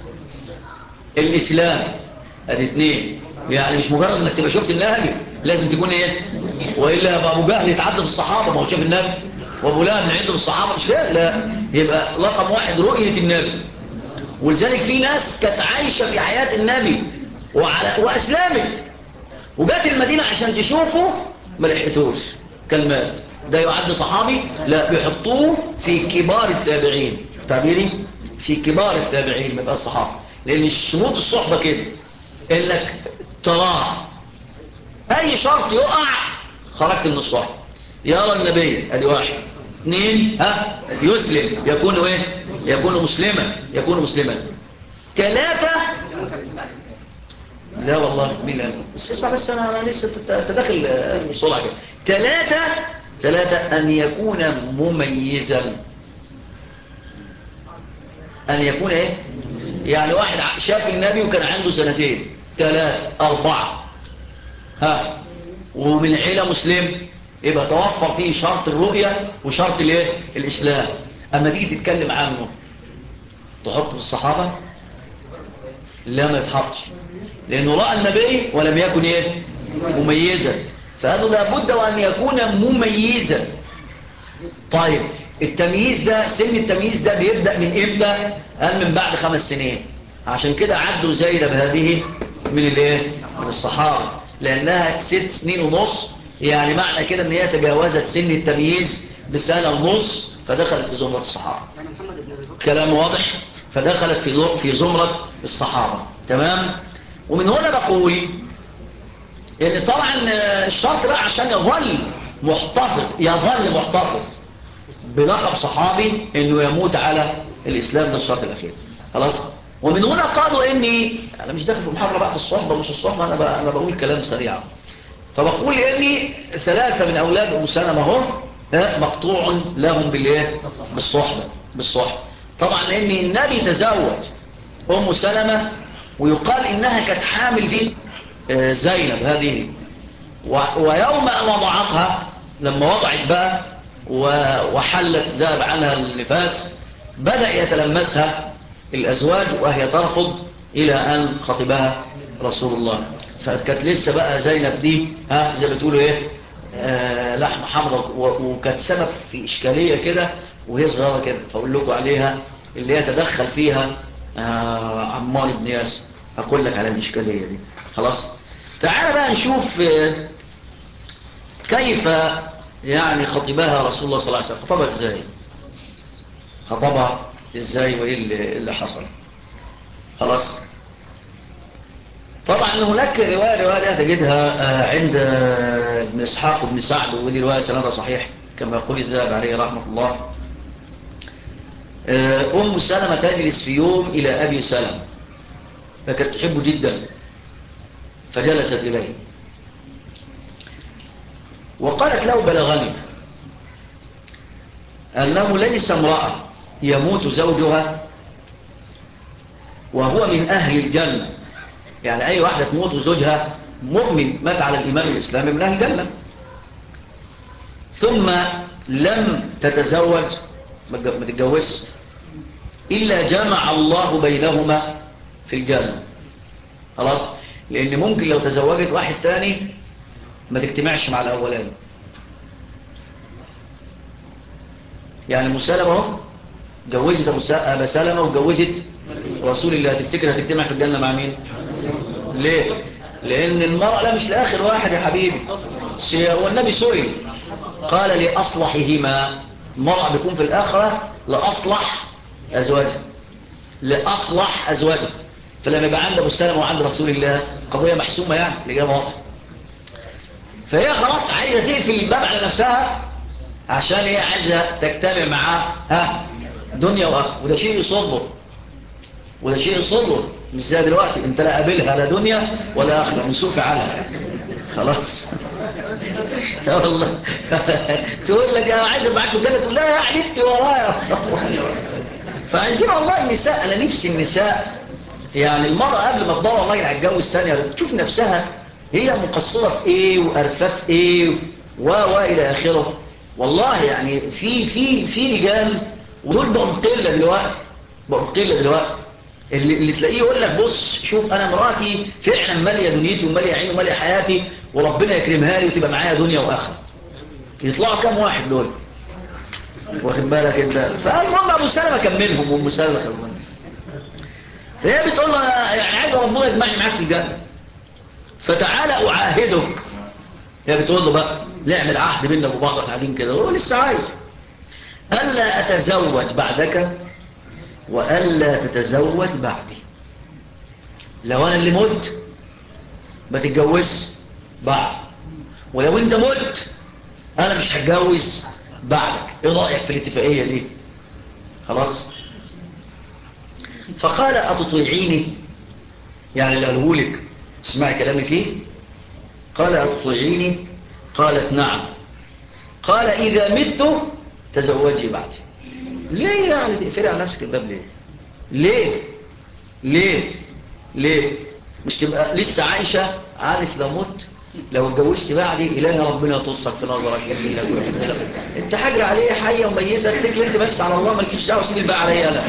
الإسلام ادي 2. يعني مش مجرد انك تبقى شفت النبي، لازم تكون ايه؟ وإلا أبو جهل يتعدى في الصحابة، ما هو شاف النبي، وابو لهب من عنده في الصحابة، مش كده؟ لا، يبقى رقم 1 رؤية النبي. ولذلك في ناس كانت عايشة في حياة النبي وأسلمت وجات المدينة عشان تشوفه ما لحقتوش، كان مات. ده يعد صحابي؟ لا، بيحطوه في كبار التابعين. تعبيري في كبار التابعين ما يبقى الصحابة، لأن شروط الصحبة كده انك تراه، اي شرط يقع خرجت من الصحبة. يرى النبي، ادي واحد. اثنين يسلم، يكون ايه؟ يكون مسلما. ثلاثة، لا والله بالله بس اسمع، بس انا لسه تدخل بسرعة كده. ثلاثة ان يكون مميزا. ان يكون ايه؟ يعني واحد شاف النبي وكان عنده 2 3 4 ومن عيلة مسلم، يبقى توفر فيه شرط الرؤية وشرط الايه؟ الاسلام. اما تيجي تتكلم عنه تحط في الصحابة؟ لا، ما يتحطش، لانه رأى النبي ولم يكن ايه؟ مميزا. فهذا لابد وان يكون مميزا. طيب التمييز ده، سن التمييز ده بيبدأ من امتى؟ قال من بعد 5 سنين. عشان كده عدوا زينب هذه من الايه؟ من الصحابة، لانها 6 سنين ونص، يعني معنى كده ان هي تجاوزت سن التمييز بسنة ونص، فدخلت في زمرة الصحابة. كلام واضح؟ فدخلت في زمرة الصحابة. تمام. ومن هنا بقول ان طبعا الشرط بقى عشان يظل محتفظ بلقب صحابي انه يموت على الاسلام، ده الشرط الاخير. خلاص. ومن هنا قالوا اني انا مش داخل في محاضره بقى في الصحبه مش الصحبه، انا بقول كلام سريع. فبقول اني 3 من اولاد ام سلمة هم مقطوع لهم بالايه؟ بالصحبه. طبعا لان النبي تزوج ام سلمة، ويقال انها كانت حامل في زينب هذه، ويوم ان وضعتها، لما وضعت بقى وحلت ذهب عنها النفاس، بدأ يتلمسها الأزواج وهي ترفض إلى أن خطبها رسول الله. فكانت لسه بقى زينب دي زي ما بتقولوا إيه، لحم حمراء، وكانت سبب في إشكالية كده وهي صغيرة كده، فأقول لكم عليها اللي يتدخل فيها عمار بن ياسر، أقول لك على الإشكالية دي. خلاص. تعال بقى نشوف كيف يعني خطبها رسول الله صلى الله عليه وسلم. خطبها ازاي وايه اللي حصل. خلاص. طبعا هناك رواية تجدها عند ابن اسحاق وابن سعد، ودي رواية سندها صحيح كما يقول الذهبي عليه رحمة الله. ام سلمة تجلس في يوم الى ابي سلمة، فكانت تحبه جدا، فجلست اليه وقالت له: بلغني أنه ليس امرأة يموت زوجها وهو من أهل الجنة، يعني أي واحدة تموت وزوجها مؤمن مات على الإيمان الإسلامي من أهل الجنة، ثم لم تتزوج، ما تتجوز، إلا جمع الله بينهما في الجنة. خلاص. لأن ممكن لو تزوجت واحد تاني ما تجتمعش مع الأولاني. يعني مسلمة جوزت أبا سلمة وجوزت رسول الله، تفتكر هتجتمع في الجنة مع مين؟ ليه؟ لأن المرأة لا مش لآخر واحد يا حبيبي. هو النبي سئل قال لأصلحهما، المرأة بيكون في الآخرة لأصلح أزواجه. فلما يبقى عند أبو سلمة وعند رسول الله قضية محسومة، يعني الإجابة واضحة. فهي خلاص عايزة تقفل الباب على نفسها، عشان هي عايزة تجتمع معاه دنيا وآخرة، وده شيء يصره، مش زي دلوقتي انت لا قابلها لا دنيا ولا آخرة، من سوء فعلها. خلاص. يا والله. تقول لك انا عايز معاك في الجنة، تقول لا يا علمتي ورايا. فعايزين والله النساء، انا نفسي النساء، يعني المرأة قبل ما تدور والله على الجو الثانية تشوف نفسها هي مقصرة في ايه وأرفاف ايه والى آخره. والله يعني في رجال، ودول بقوا قلة دلوقتي، اللي تلاقيه يقول لك بص شوف انا مراتي فعلا ماليه دنيتي وماليه عيني وماليه حياتي، وربنا يكرمها لي وتبقى معايا دنيا واخره. يطلعوا كام واحد دول؟ واخد بالك انت؟ فالمهم ابو سلمة كملهم وام سلمة كملهم. فهي بتقول له يعني عايز ربنا يجمعني معاك في الجنه، فتعالى اعاهدك. هي بتقول له بقى نعمل عهد بيننا وبعض، احنا قاعدين كده، هو لسه عايز الا اتزوج بعدك والا تتزوج بعدي. لو انا اللي مت ما تتجوزش بعد، ولو انت مت انا مش هتجوز بعدك، ايه رأيك في الاتفاقية دي؟ خلاص. فقال أتطيعيني؟ يعني اللي قاله لك تسمعي كلامي فيه؟ قال أتطيعيني؟ قالت نعم. قال إذا مت تزوجي بعدي. ليه يعني تقفلي على نفسك الباب ليه؟ ليه؟ ليه؟ ليه؟ مش تبقى لسه عايشة عارف لو مت لو اتجوزت بعدي إلهي ربنا تصك في نظرك يحيلك ويحيلك. انت حاجر عليه حية وميتة، اتكل انت بس على الله، مالكيش دعوة، سيب الباقي عليا انا.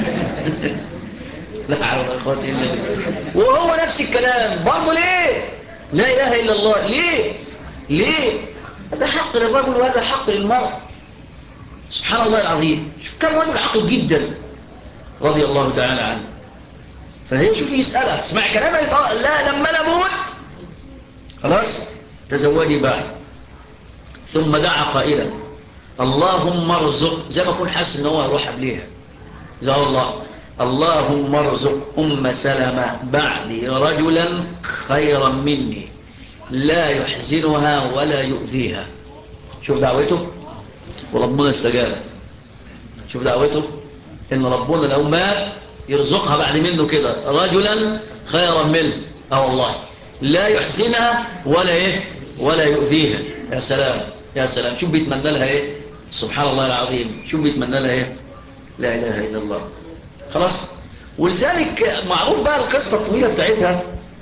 لا حول ولا قوة الا بالله. وهو نفس الكلام برضه. ليه؟ لا اله الا الله. ليه؟ ليه؟ هذا حق للرجل وهذا حق للمرأة. سبحان الله العظيم. شوف كم رجل عقل جدا رضي الله تعالى عنه. فهي شوف يسألها تسمع كلامها، لا لما انا اموت خلاص تزوجي بعد. ثم دعا قائلا اللهم ارزق، زي ما اكون حاسس ان هو يروح قبليها، زي الله اللهم ارزق ام سلمة بعدي رجلا خيرا مني لا يحزنها ولا يؤذيها. شوف دعوته وربنا استجاب. شوف دعوته ان ربنا لو مات يرزقها بعد منه كده رجلا خيرا منه. والله لا يحزنها ولا ايه ولا يؤذيها. يا سلام يا سلام. شوف بيتمنى لها ايه. سبحان الله العظيم. شوف بيتمنى لها ايه. لا اله الا الله. خلاص. ولذلك معروف بقى القصة الطويلة بتاعتها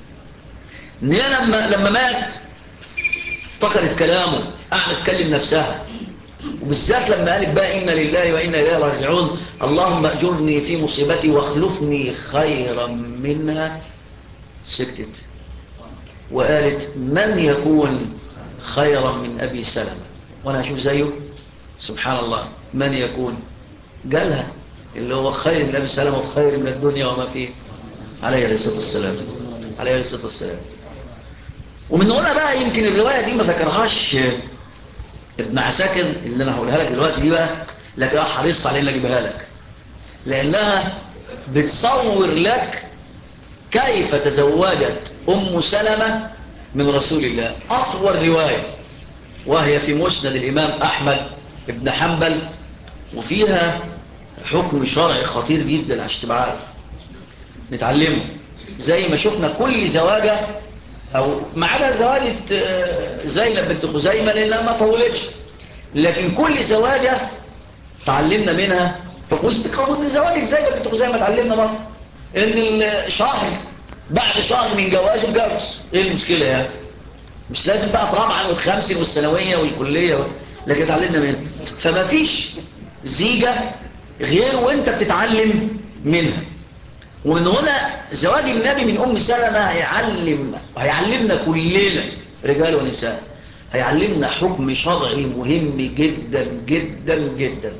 ان هي لما مات افتكرت كلامه، قعدت تكلم نفسها، وبالذات لما قالت بقى إنا لله وإنا إليه راجعون اللهم أجرني في مصيبتي واخلفني خيرا منها، سكتت وقالت من يكون خيرا من أبي سلمة وأنا أشوف زيه. سبحان الله. من يكون قالها اللي هو خير من أبي سلمة وخير من الدنيا وما فيه عليه الصلاة والسلام. عليه الصلاة والسلام. ومن هنا بقى يمكن الرواية دي ما ذكرهاش ابن عساكر اللي انا هقولها لك دلوقتي دي بقى، لكن انا حريص على ان اجيبها لك لانها بتصور لك كيف تزوجت ام سلمة من رسول الله. اطول رواية وهي في مسند الامام احمد ابن حنبل، وفيها حكم شرعي خطير جدا عشان تبقى عارف نتعلمه. زي ما شفنا كل زواجة او ما عدا زواجة زينب بنت خزيمة لانها ما طولتش، لكن كل زواجة تعلمنا منها حكم. زواجة زينب بنت خزيمة تعلمنا برضه ان الشهر بعد شهر من جوازه اتجوز. ايه المشكلة يعني؟ مش لازم بقى ترابعة والخمسين والثانوية والكلية لكن تعلمنا منها. فما فيش زيجة غير وانت بتتعلم منها. ومن هنا زواج النبي من أم سلمة هيعلمنا كلنا رجال ونساء، هيعلمنا حكم شرعي مهم جدا جدا جدا.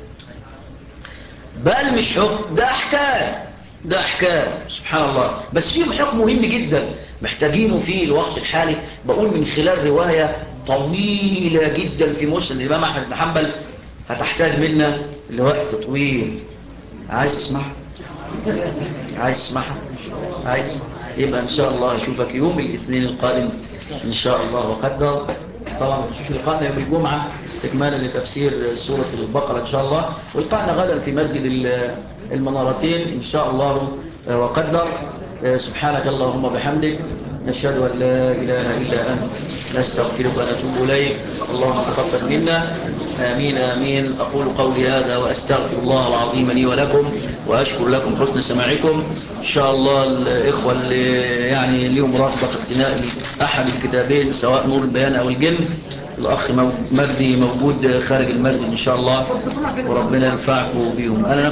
بل مش حكم، ده أحكام سبحان الله، بس فيهم حكم مهم جدا محتاجينه في الوقت الحالي. بقول من خلال رواية طويلة جدا في مسند الإمام أحمد بن حنبل هتحتاج منا لوقت طويل. عايز تسمعها؟ عايز تسمعها؟ عايز؟ يبقى إن شاء الله أشوفك يوم الاثنين القادم إن شاء الله وقدر. طبعا نشوف لقاءنا يوم الجمعة استكمالا لتفسير سورة البقرة إن شاء الله، ولقاءنا غدا في مسجد المنارتين إن شاء الله وقدر. سبحانك اللهم وبحمدك نشهد أن لا إله إلا أنت نستغفرك ونتوب إليك. اللهم تقبل منا. آمين آمين. أقول قولي هذا وأستغفر الله العظيم لي ولكم وأشكر لكم حسن سماعكم. إن شاء الله الإخوة اللي يعني اليوم رغبة في اقتناء أحد الكتابين سواء نور البيان أو الجن، الأخ مجدي موجود خارج المسجد إن شاء الله وربنا ينفعكم بهم. أنا